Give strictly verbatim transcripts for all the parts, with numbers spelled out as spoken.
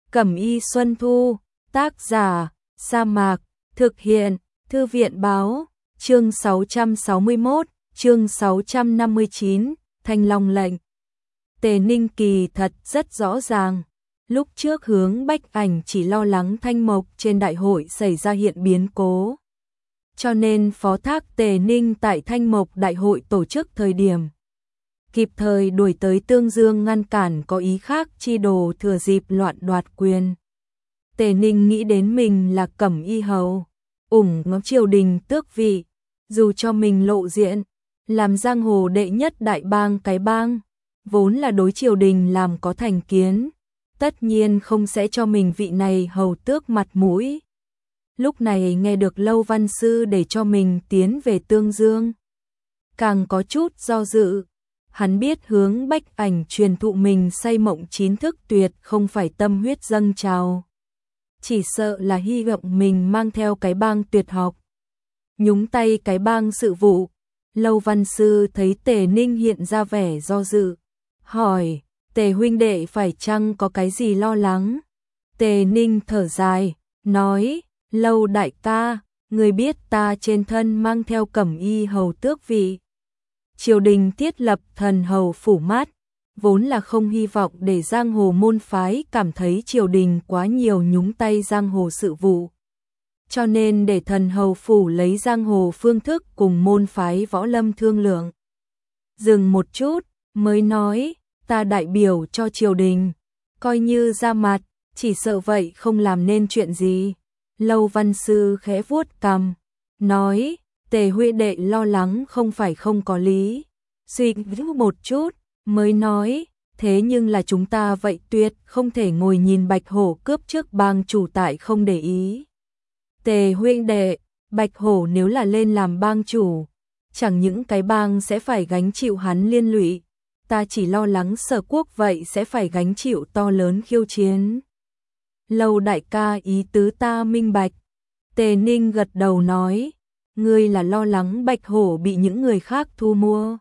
Cẩm Y Xuân Thu, tác giả, Sa Mạc, thực hiện, Thư viện báo, chương sáu trăm sáu mươi mốt, chương sáu trăm năm mươi chín, Thanh Long lệnh. Tề Ninh kỳ thật rất rõ ràng, lúc trước Hướng Bách Ảnh chỉ lo lắng Thanh Mộc trên đại hội xảy ra hiện biến cố. Cho nên phó thác Tề Ninh tại Thanh Mộc đại hội tổ chức thời điểm. Kịp thời đuổi tới Tương Dương ngăn cản có ý khác chi đồ thừa dịp loạn đoạt quyền. Tề Ninh nghĩ đến mình là Cẩm Y hầu, ủng ngó triều đình tước vị, dù cho mình lộ diện, làm giang hồ đệ nhất đại bang cái bang, vốn là đối triều đình làm có thành kiến, tất nhiên không sẽ cho mình vị này hầu tước mặt mũi. Lúc này nghe được Lâu Văn Sư để cho mình tiến về Tương Dương, càng có chút do dự. Hắn biết Hướng Bách Ảnh truyền thụ mình say mộng chín thức tuyệt không phải tâm huyết dâng trào, chỉ sợ là hy vọng mình mang theo cái bang tuyệt học, nhúng tay cái bang sự vụ. Lâu Văn Sư thấy Tề Ninh hiện ra vẻ do dự, hỏi: Tề huynh đệ phải chăng có cái gì lo lắng? Tề Ninh thở dài, nói: Lâu đại ca, người biết ta trên thân mang theo Cẩm Y hầu tước vị. Triều đình thiết lập thần hầu phủ mát, vốn là không hy vọng để giang hồ môn phái cảm thấy triều đình quá nhiều nhúng tay giang hồ sự vụ. Cho nên để thần hầu phủ lấy giang hồ phương thức cùng môn phái võ lâm thương lượng. Dừng một chút, mới nói: ta đại biểu cho triều đình, coi như ra mặt, chỉ sợ vậy không làm nên chuyện gì. Lâu Văn Sư khẽ vuốt cằm, nói: Tề huynh đệ lo lắng không phải không có lý. Suy nghĩ một chút, mới nói: thế nhưng là chúng ta vậy tuyệt không thể ngồi nhìn Bạch Hổ cướp trước bang chủ tại không để ý. Tề huynh đệ, Bạch Hổ nếu là lên làm bang chủ, chẳng những cái bang sẽ phải gánh chịu hắn liên lụy, ta chỉ lo lắng Sở Quốc vậy sẽ phải gánh chịu to lớn khiêu chiến. Lâu đại ca ý tứ ta minh bạch. Tề Ninh gật đầu nói: ngươi là lo lắng Bạch Hổ bị những người khác thu mua,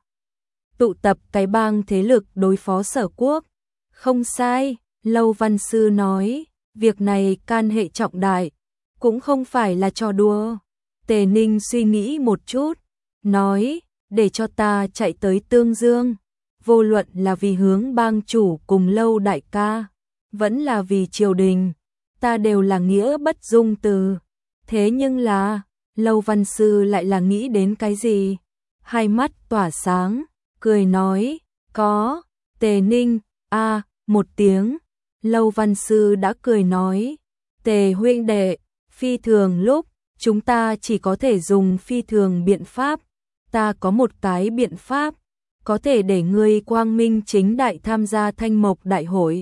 tụ tập cái bang thế lực đối phó Sở Quốc. Không sai, Lâu Văn Sư nói, việc này can hệ trọng đại, cũng không phải là trò đùa. Tề Ninh suy nghĩ một chút, nói: để cho ta chạy tới Tương Dương, vô luận là vì Hướng bang chủ cùng Lâu đại ca, vẫn là vì triều đình, ta đều là nghĩa bất dung từ. Thế nhưng là, Lâu Văn Sư lại là nghĩ đến cái gì? Hai mắt tỏa sáng, cười nói: có. Tề Ninh, a à, một tiếng. Lâu Văn Sư đã cười nói: Tề huynh đệ, phi thường lúc, chúng ta chỉ có thể dùng phi thường biện pháp. Ta có một cái biện pháp, có thể để ngươi quang minh chính đại tham gia Thanh Mộc đại hội.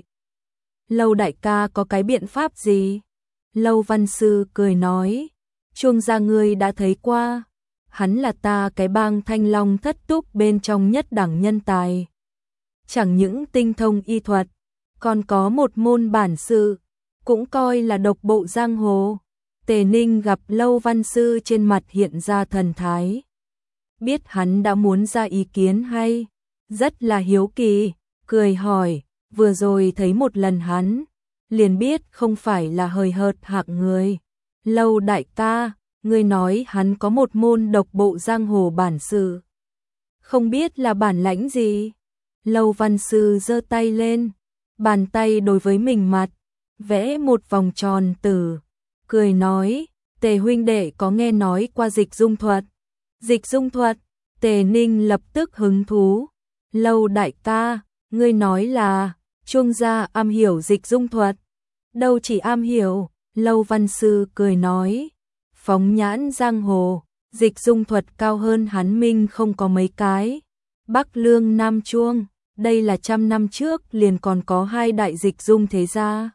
Lâu đại ca có cái biện pháp gì? Lâu Văn Sư cười nói: Chuông gia ngươi đã thấy qua, hắn là ta cái bang Thanh Long thất túc bên trong nhất đẳng nhân tài. Chẳng những tinh thông y thuật, còn có một môn bản sự, cũng coi là độc bộ giang hồ. Tề Ninh gặp Lâu Văn Sư trên mặt hiện ra thần thái, biết hắn đã muốn ra ý kiến hay, rất là hiếu kỳ, cười hỏi: vừa rồi thấy một lần hắn, liền biết không phải là hời hợt hạng người. Lâu đại ca, ngươi nói hắn có một môn độc bộ giang hồ bản sự, không biết là bản lãnh gì? Lâu Văn Sư giơ tay lên, bàn tay đối với mình mặt, vẽ một vòng tròn tử, cười nói: Tề huynh đệ có nghe nói qua dịch dung thuật? Dịch dung thuật? Tề Ninh lập tức hứng thú. Lâu đại ca, ngươi nói là Chuông gia am hiểu dịch dung thuật? Đâu chỉ am hiểu. Lâu Văn Sư cười nói: phóng nhãn giang hồ, dịch dung thuật cao hơn hắn minh không có mấy cái. Bắc Lương Nam Chuông, đây là trăm năm trước liền còn có hai đại dịch dung thế gia.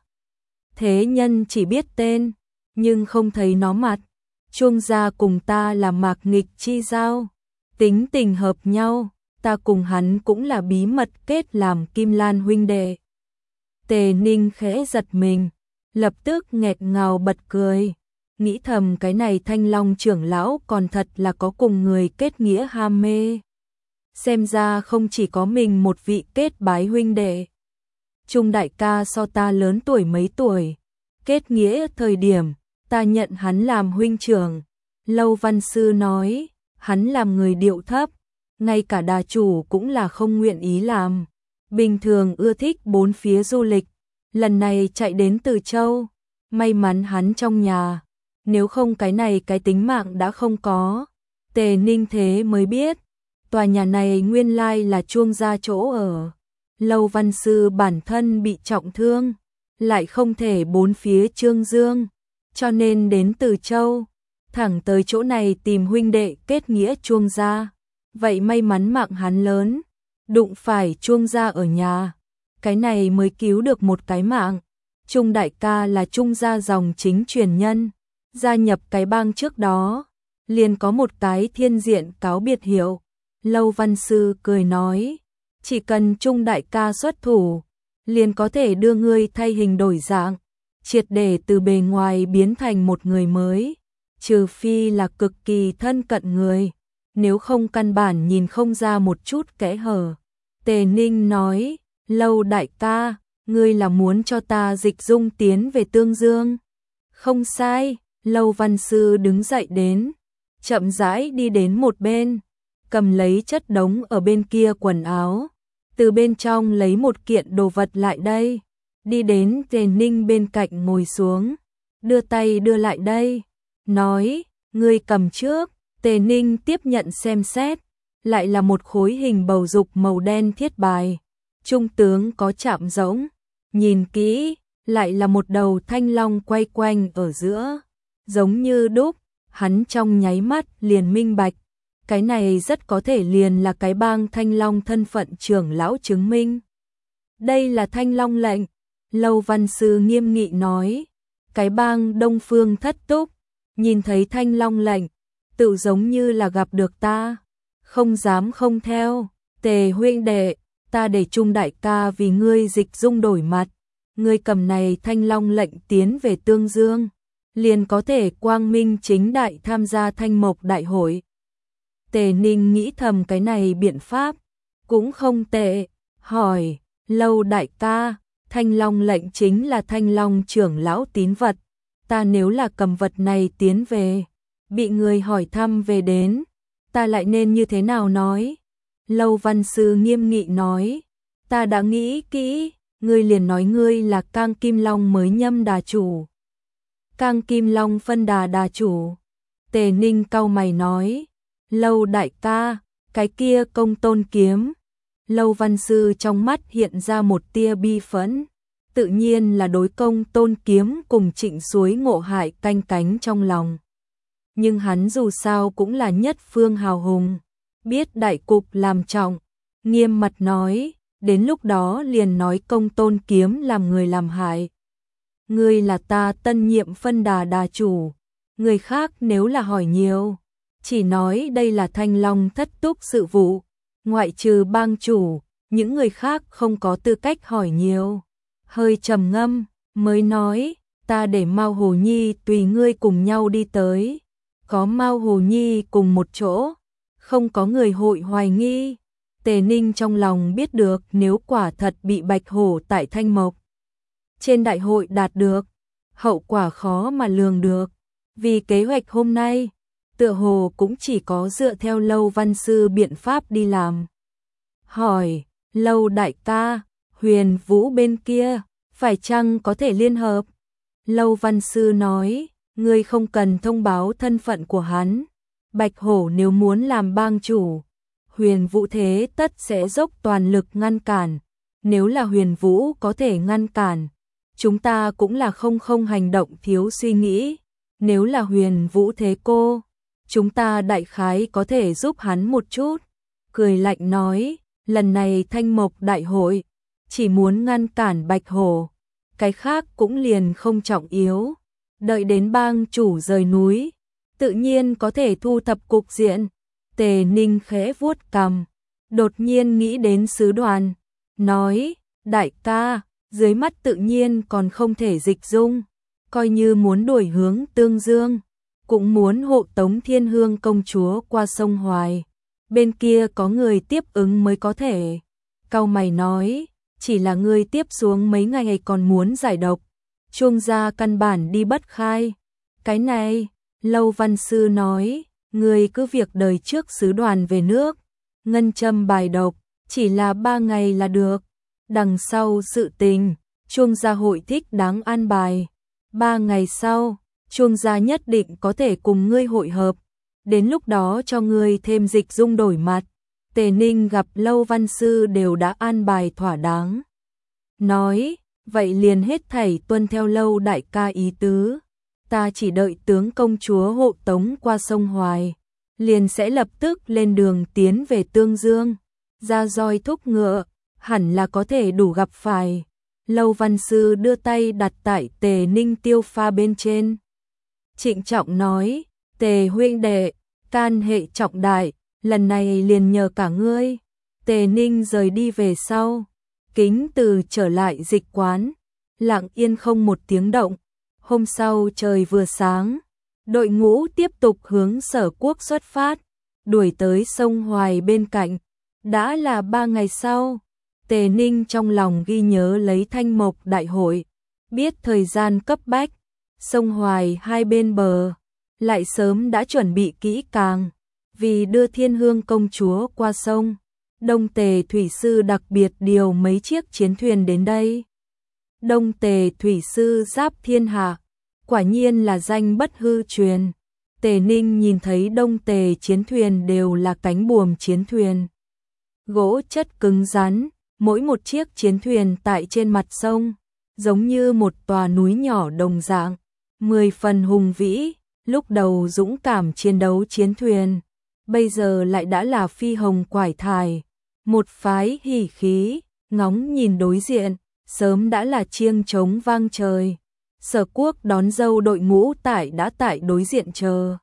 Thế nhân chỉ biết tên, nhưng không thấy nó mặt. Chuông gia cùng ta là mạc nghịch chi giao, tính tình hợp nhau, ta cùng hắn cũng là bí mật kết làm Kim Lan huynh đệ. Tề Ninh khẽ giật mình, lập tức nghẹt ngào bật cười, nghĩ thầm cái này Thanh Long trưởng lão còn thật là có cùng người kết nghĩa ham mê. Xem ra không chỉ có mình một vị kết bái huynh đệ. Trung đại ca so ta lớn tuổi mấy tuổi, kết nghĩa thời điểm, ta nhận hắn làm huynh trưởng. Lâu Văn Sư nói, hắn làm người điệu thấp, ngay cả đà chủ cũng là không nguyện ý làm. Bình thường ưa thích bốn phía du lịch, lần này chạy đến Từ Châu, may mắn hắn trong nhà, nếu không cái này cái tính mạng đã không có. Tề Ninh thế mới biết, tòa nhà này nguyên lai là Chuông gia chỗ ở. Lâu Văn Sư bản thân bị trọng thương, lại không thể bốn phía trương dương, cho nên đến Từ Châu, thẳng tới chỗ này tìm huynh đệ kết nghĩa Chuông gia. Vậy may mắn mạng hắn lớn, đụng phải Chuông gia ở nhà, cái này mới cứu được một cái mạng. Trung đại ca là Trung gia dòng chính truyền nhân, gia nhập cái bang trước đó, liền có một cái thiên diện cáo biệt hiệu. Lâu Văn Sư cười nói, chỉ cần Trung đại ca xuất thủ, liền có thể đưa ngươi thay hình đổi dạng, triệt để từ bề ngoài biến thành một người mới, trừ phi là cực kỳ thân cận người, nếu không căn bản nhìn không ra một chút kẽ hở. Tề Ninh nói, Lâu đại ca, ngươi là muốn cho ta dịch dung tiến về Tương Dương. Không sai, Lâu Văn Sư đứng dậy đến, chậm rãi đi đến một bên, cầm lấy chất đống ở bên kia quần áo, từ bên trong lấy một kiện đồ vật lại đây, đi đến Tề Ninh bên cạnh ngồi xuống, đưa tay đưa lại đây, nói, ngươi cầm trước. Tề Ninh tiếp nhận xem xét, lại là một khối hình bầu dục màu đen thiết bài, trung tướng có chạm rỗng, nhìn kỹ, lại là một đầu thanh long quay quanh ở giữa, giống như đúc, hắn trong nháy mắt liền minh bạch, cái này rất có thể liền là cái bang Thanh Long thân phận trưởng lão chứng minh. Đây là Thanh Long lệnh, Lâu Văn Sư nghiêm nghị nói, cái bang Đông Phương Thất Túc, nhìn thấy Thanh Long lệnh, tự giống như là gặp được ta, không dám không theo. Tề huynh đệ, ta để Trung đại ca vì ngươi dịch dung đổi mặt, ngươi cầm này Thanh Long lệnh tiến về Tương Dương, liền có thể quang minh chính đại tham gia Thanh Mộc đại hội. Tề Ninh nghĩ thầm cái này biện pháp cũng không tệ, hỏi, Lâu đại ca, Thanh Long lệnh chính là Thanh Long trưởng lão tín vật, ta nếu là cầm vật này tiến về, bị người hỏi thăm về đến, ta lại nên như thế nào nói? Lâu Văn Sư nghiêm nghị nói, ta đã nghĩ kỹ, ngươi liền nói ngươi là Cang Kim Long mới nhâm đà chủ. Cang Kim Long phân đà đà chủ. Tề Ninh cau mày nói, Lâu đại ca, cái kia Công Tôn kiếm. Lâu Văn Sư trong mắt hiện ra một tia bi phẫn, tự nhiên là đối Công Tôn kiếm cùng Trịnh Suối ngộ hại canh cánh trong lòng. Nhưng hắn dù sao cũng là nhất phương hào hùng, biết đại cục làm trọng, nghiêm mặt nói, đến lúc đó liền nói Công Tôn kiếm làm người làm hại. Ngươi là ta tân nhiệm phân đà đà chủ, người khác nếu là hỏi nhiều, chỉ nói đây là Thanh Long thất túc sự vụ, ngoại trừ bang chủ, những người khác không có tư cách hỏi nhiều. Hơi trầm ngâm, mới nói, ta để Mao Hồ Nhi tùy ngươi cùng nhau đi tới. Có Mao Hồ Nhi cùng một chỗ, không có người hội hoài nghi. Tề Ninh trong lòng biết được nếu quả thật bị Bạch Hổ tại Thanh Mộc trên đại hội đạt được, hậu quả khó mà lường được. Vì kế hoạch hôm nay, tựa hồ cũng chỉ có dựa theo Lâu Văn Sư biện pháp đi làm. Hỏi, Lâu đại ca, Huyền Vũ bên kia, phải chăng có thể liên hợp? Lâu Văn Sư nói, ngươi không cần thông báo thân phận của hắn. Bạch Hổ nếu muốn làm bang chủ, Huyền Vũ thế tất sẽ dốc toàn lực ngăn cản. Nếu là Huyền Vũ có thể ngăn cản, chúng ta cũng là không không hành động thiếu suy nghĩ. Nếu là Huyền Vũ thế cô, chúng ta đại khái có thể giúp hắn một chút. Cười lạnh nói, lần này Thanh Mộc đại hội, chỉ muốn ngăn cản Bạch Hổ, cái khác cũng liền không trọng yếu. Đợi đến bang chủ rời núi, tự nhiên có thể thu thập cục diện. Tề Ninh khẽ vuốt cằm, đột nhiên nghĩ đến sứ đoàn, nói, đại ca, dưới mắt tự nhiên còn không thể dịch dung, coi như muốn đổi hướng Tương Dương, cũng muốn hộ tống Thiên Hương công chúa qua sông Hoài, bên kia có người tiếp ứng mới có thể. Cau mày nói, chỉ là ngươi tiếp xuống mấy ngày còn muốn giải độc, Chuông gia căn bản đi bất khai. Cái này, Lâu Văn Sư nói, ngươi cứ việc đời trước sứ đoàn về nước, ngân châm bài độc, chỉ là ba ngày là được. Đằng sau sự tình, Chuông gia hội thích đáng an bài. Ba ngày sau, Chuông gia nhất định có thể cùng ngươi hội hợp. Đến lúc đó cho ngươi thêm dịch dung đổi mặt. Tề Ninh gặp Lâu Văn Sư đều đã an bài thỏa đáng. Nói, vậy liền hết thảy tuân theo Lâu đại ca ý tứ. Ta chỉ đợi tướng công chúa hộ tống qua sông Hoài, liền sẽ lập tức lên đường tiến về Tương Dương. Ra roi thúc ngựa, hẳn là có thể đủ gặp phải. Lâu Văn Sư đưa tay đặt tại Tề Ninh tiêu pha bên trên. Trịnh trọng nói, Tề huynh đệ, can hệ trọng đại, lần này liền nhờ cả ngươi. Tề Ninh rời đi về sau, Kính Từ trở lại dịch quán, lặng yên không một tiếng động. Hôm sau trời vừa sáng, đội ngũ tiếp tục hướng Sở Quốc xuất phát, đuổi tới sông Hoài bên cạnh. Đã là ba ngày sau, Tề Ninh trong lòng ghi nhớ lấy Thanh Mộc đại hội, biết thời gian cấp bách, sông Hoài hai bên bờ, lại sớm đã chuẩn bị kỹ càng, vì đưa Thiên Hương công chúa qua sông. Đông Tề Thủy Sư đặc biệt điều mấy chiếc chiến thuyền đến đây. Đông Tề Thủy Sư giáp thiên hạ, quả nhiên là danh bất hư truyền. Tề Ninh nhìn thấy Đông Tề chiến thuyền đều là cánh buồm chiến thuyền, gỗ chất cứng rắn, mỗi một chiếc chiến thuyền tại trên mặt sông, giống như một tòa núi nhỏ đồng dạng, mười phần hùng vĩ. Lúc đầu dũng cảm chiến đấu chiến thuyền, bây giờ lại đã là phi hồng quải thải, một phái hỉ khí, ngóng nhìn đối diện, sớm đã là chiêng trống vang trời. Sở Quốc đón dâu đội ngũ tại đã tại đối diện chờ.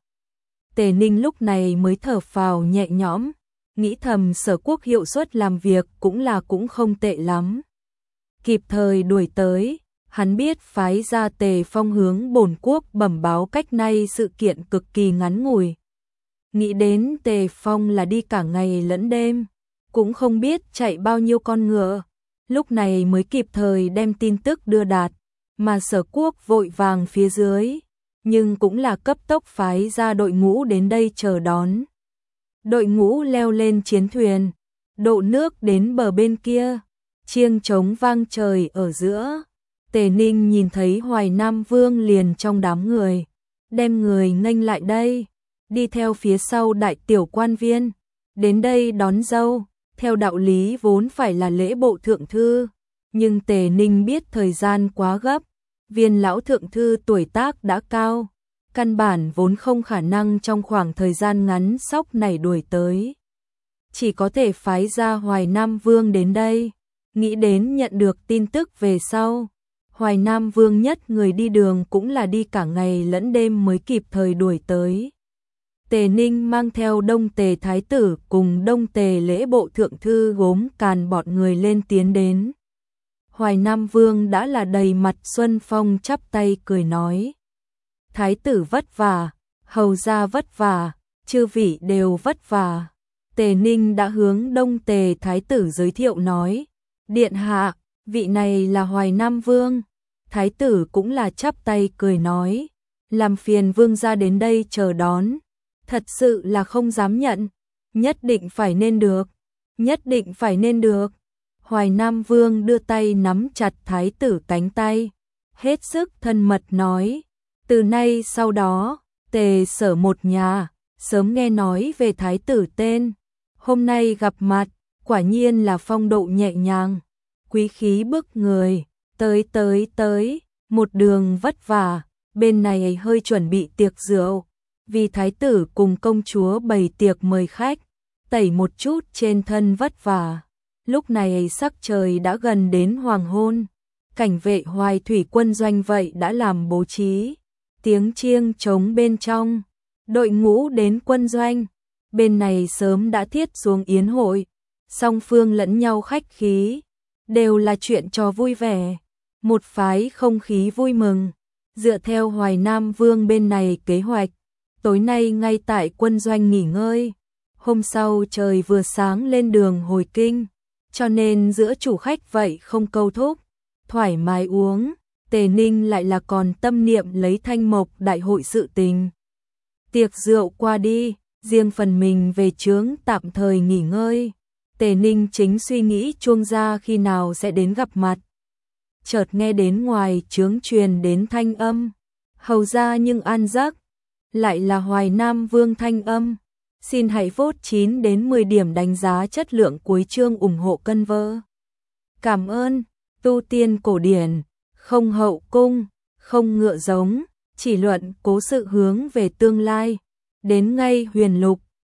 Tề Ninh lúc này mới thở phào nhẹ nhõm, nghĩ thầm Sở Quốc hiệu suất làm việc cũng là cũng không tệ lắm. Kịp thời đuổi tới, hắn biết phái ra Tề Phong hướng bổn quốc bẩm báo cách nay sự kiện cực kỳ ngắn ngủi. Nghĩ đến Tề Phong là đi cả ngày lẫn đêm, cũng không biết chạy bao nhiêu con ngựa, lúc này mới kịp thời đem tin tức đưa đạt, mà Sở Quốc vội vàng phía dưới, nhưng cũng là cấp tốc phái ra đội ngũ đến đây chờ đón. Đội ngũ leo lên chiến thuyền, độ nước đến bờ bên kia, chiêng trống vang trời ở giữa. Tề Ninh nhìn thấy Hoài Nam Vương liền trong đám người, đem người nghênh lại đây, đi theo phía sau đại tiểu quan viên, đến đây đón dâu, theo đạo lý vốn phải là lễ bộ thượng thư, nhưng Tề Ninh biết thời gian quá gấp, viên lão thượng thư tuổi tác đã cao, căn bản vốn không khả năng trong khoảng thời gian ngắn sóc này đuổi tới. Chỉ có thể phái ra Hoài Nam Vương đến đây, nghĩ đến nhận được tin tức về sau. Hoài Nam Vương nhất người đi đường cũng là đi cả ngày lẫn đêm mới kịp thời đuổi tới. Tề Ninh mang theo Đông Tề Thái tử cùng Đông Tề lễ bộ thượng thư gốm càn bọn người lên tiến đến. Hoài Nam Vương đã là đầy mặt xuân phong chắp tay cười nói. Thái tử vất vả, hầu gia vất vả, chư vị đều vất vả. Tề Ninh đã hướng Đông Tề Thái tử giới thiệu nói. Điện hạ, vị này là Hoài Nam Vương. Thái tử cũng là chắp tay cười nói. Làm phiền vương gia đến đây chờ đón. Thật sự là không dám nhận. Nhất định phải nên được. Nhất định phải nên được. Hoài Nam Vương đưa tay nắm chặt thái tử cánh tay. Hết sức thân mật nói. Từ nay sau đó, Tề Sở một nhà, sớm nghe nói về thái tử tên. Hôm nay gặp mặt, quả nhiên là phong độ nhẹ nhàng, quý khí bức người. Tới tới tới, một đường vất vả, bên này hơi chuẩn bị tiệc rượu, vì thái tử cùng công chúa bày tiệc mời khách, tẩy một chút trên thân vất vả. Lúc này sắc trời đã gần đến hoàng hôn, cảnh vệ Hoài thủy quân doanh vậy đã làm bố trí, tiếng chiêng trống bên trong, đội ngũ đến quân doanh, bên này sớm đã thiết xuống yến hội, song phương lẫn nhau khách khí, đều là chuyện trò vui vẻ. Một phái không khí vui mừng, dựa theo Hoài Nam Vương bên này kế hoạch, tối nay ngay tại quân doanh nghỉ ngơi, hôm sau trời vừa sáng lên đường hồi kinh, cho nên giữa chủ khách vậy không câu thúc, thoải mái uống. Tề Ninh lại là còn tâm niệm lấy Thanh Mộc đại hội sự tình. Tiệc rượu qua đi, riêng phần mình về trướng tạm thời nghỉ ngơi. Tề Ninh chính suy nghĩ Chuông gia khi nào sẽ đến gặp mặt. Chợt nghe đến ngoài trướng truyền đến thanh âm, hầu ra nhưng an giấc, lại là Hoài Nam Vương thanh âm. Xin hãy vote chín đến mười điểm đánh giá chất lượng cuối chương ủng hộ cân vơ. Cảm ơn. Tu tiên cổ điển, không hậu cung, không ngựa giống, chỉ luận cố sự hướng về tương lai. Đến ngay huyền lục,